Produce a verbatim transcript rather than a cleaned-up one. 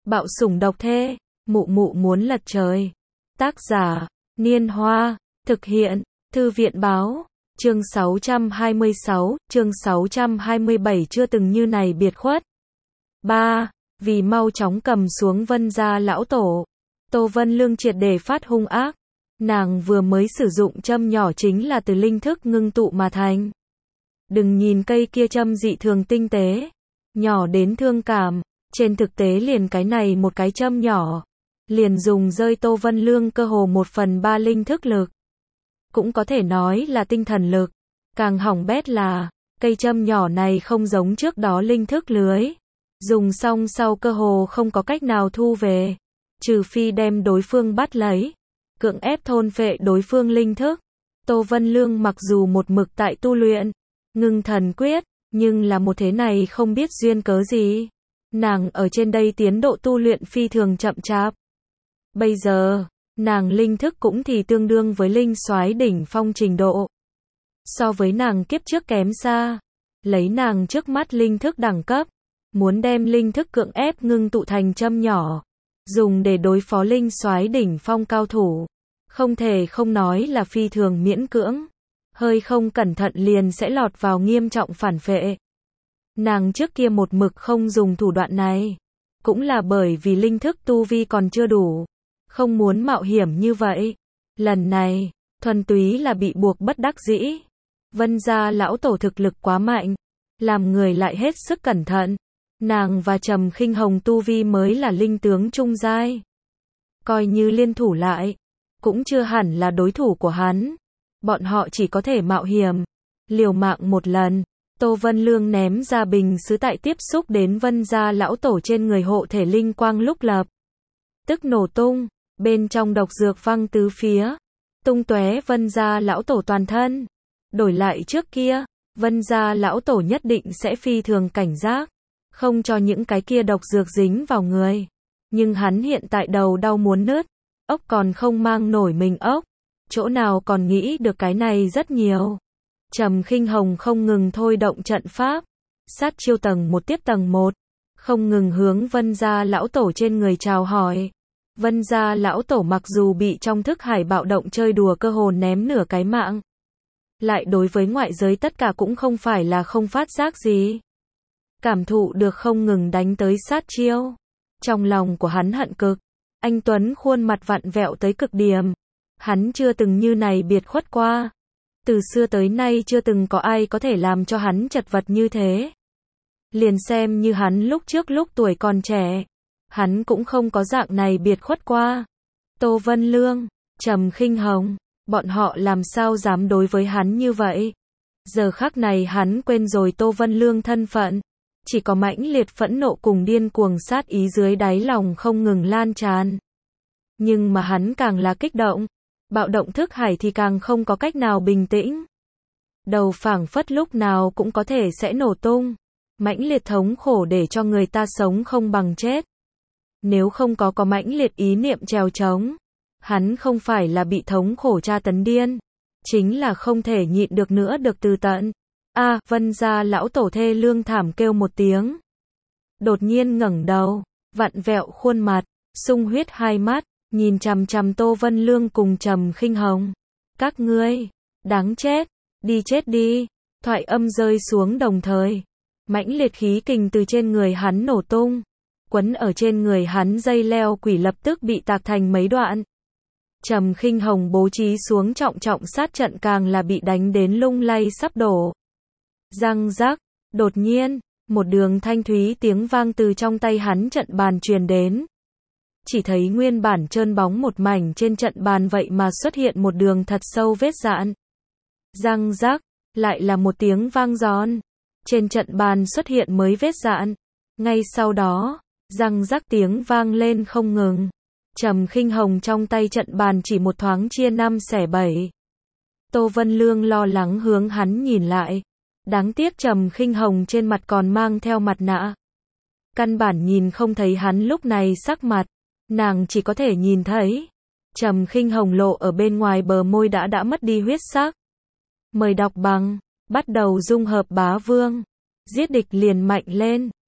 Bạo sủng độc thê, mụ mụ muốn lật trời. Tác giả, Niên Hoa, thực hiện, Thư viện báo, chương sáu trăm hai mươi sáu, chương sáu trăm hai mươi bảy chưa từng như này biệt khuất. ba. Vì mau chóng cầm xuống Vân gia lão tổ, Tô Vân Lương triệt để phát hung ác. Nàng vừa mới sử dụng châm nhỏ chính là từ linh thức ngưng tụ mà thành. Đừng nhìn cây kia châm dị thường tinh tế, nhỏ đến thương cảm, trên thực tế liền cái này một cái châm nhỏ, liền dùng rơi Tô Vân Lương cơ hồ một phần ba linh thức lực. Cũng có thể nói là tinh thần lực. Càng hỏng bét là, cây châm nhỏ này không giống trước đó linh thức lưới. Dùng xong sau cơ hồ không có cách nào thu về, trừ phi đem đối phương bắt lấy, cưỡng ép thôn phệ đối phương linh thức. Tô Vân Lương mặc dù một mực tại tu luyện ngưng thần quyết, nhưng là một thế này không biết duyên cớ gì, nàng ở trên đây tiến độ tu luyện phi thường chậm chạp. Bây giờ, nàng linh thức cũng thì tương đương với linh soái đỉnh phong trình độ. So với nàng kiếp trước kém xa, lấy nàng trước mắt linh thức đẳng cấp, muốn đem linh thức cưỡng ép ngưng tụ thành châm nhỏ, dùng để đối phó linh soái đỉnh phong cao thủ, không thể không nói là phi thường miễn cưỡng, hơi không cẩn thận liền sẽ lọt vào nghiêm trọng phản phệ. Nàng trước kia một mực không dùng thủ đoạn này, cũng là bởi vì linh thức tu vi còn chưa đủ, không muốn mạo hiểm như vậy. Lần này, thuần túy là bị buộc bất đắc dĩ. Vân gia lão tổ thực lực quá mạnh, làm người lại hết sức cẩn thận. Nàng và Trầm Khinh Hồng tu vi mới là linh tướng trung giai. Coi như liên thủ lại, cũng chưa hẳn là đối thủ của hắn. Bọn họ chỉ có thể mạo hiểm, liều mạng một lần. Tô Vân Lương ném ra bình sứ tại tiếp xúc đến Vân gia lão tổ trên người hộ thể linh quang lúc lập tức nổ tung, bên trong độc dược văng tứ phía, tung tóe Vân gia lão tổ toàn thân. Đổi lại trước kia, Vân gia lão tổ nhất định sẽ phi thường cảnh giác, không cho những cái kia độc dược dính vào người. Nhưng hắn hiện tại đầu đau muốn nứt, ốc còn không mang nổi mình ốc, chỗ nào còn nghĩ được cái này rất nhiều. Trầm Khinh Hồng không ngừng thôi động trận pháp, sát chiêu tầng một tiếp tầng một, không ngừng hướng Vân gia lão tổ trên người chào hỏi. Vân gia lão tổ mặc dù bị trong thức hải bạo động chơi đùa cơ hồ ném nửa cái mạng, lại đối với ngoại giới tất cả cũng không phải là không phát giác gì. Cảm thụ được không ngừng đánh tới sát chiêu, trong lòng của hắn hận cực. Anh Tuấn khuôn mặt vặn vẹo tới cực điểm, hắn chưa từng như này biệt khuất qua. Từ xưa tới nay chưa từng có ai có thể làm cho hắn chật vật như thế. Liền xem như hắn lúc trước lúc tuổi còn trẻ, hắn cũng không có dạng này biệt khuất qua. Tô Vân Lương, Trầm Khinh Hồng, bọn họ làm sao dám đối với hắn như vậy. Giờ khắc này hắn quên rồi Tô Vân Lương thân phận, chỉ có mãnh liệt phẫn nộ cùng điên cuồng sát ý dưới đáy lòng không ngừng lan tràn. Nhưng mà hắn càng là kích động, bạo động thức hải thì càng không có cách nào bình tĩnh. Đầu phảng phất lúc nào cũng có thể sẽ nổ tung, mãnh liệt thống khổ để cho người ta sống không bằng chết. Nếu không có có mãnh liệt ý niệm trèo trống, hắn không phải là bị thống khổ tra tấn điên, chính là không thể nhịn được nữa được từ tận. A, à, Vân gia lão tổ thê lương thảm kêu một tiếng. Đột nhiên ngẩng đầu, vặn vẹo khuôn mặt, sung huyết hai mắt, nhìn chằm chằm Tô Vân Lương cùng Trầm Khinh Hồng. Các ngươi, đáng chết, đi chết đi. Thoại âm rơi xuống đồng thời, mãnh liệt khí kình từ trên người hắn nổ tung, quấn ở trên người hắn dây leo quỷ lập tức bị tạc thành mấy đoạn. Trầm Khinh Hồng bố trí xuống trọng trọng sát trận càng là bị đánh đến lung lay sắp đổ. Răng rắc, đột nhiên, một đường thanh thúy tiếng vang từ trong tay hắn trận bàn truyền đến. Chỉ thấy nguyên bản trơn bóng một mảnh trên trận bàn vậy mà xuất hiện một đường thật sâu vết dạn. Răng rắc, lại là một tiếng vang giòn. Trên trận bàn xuất hiện mới vết dạn. Ngay sau đó, răng rắc tiếng vang lên không ngừng. Trầm Khinh Hồng trong tay trận bàn chỉ một thoáng chia năm xẻ bảy. Tô Vân Lương lo lắng hướng hắn nhìn lại. Đáng tiếc Trầm Khinh Hồng trên mặt còn mang theo mặt nạ, căn bản nhìn không thấy hắn lúc này sắc mặt. Nàng chỉ có thể nhìn thấy Trầm Khinh Hồng lộ ở bên ngoài bờ môi đã đã mất đi huyết sắc. Mời đọc bằng, bắt đầu dung hợp bá vương, giết địch liền mạnh lên.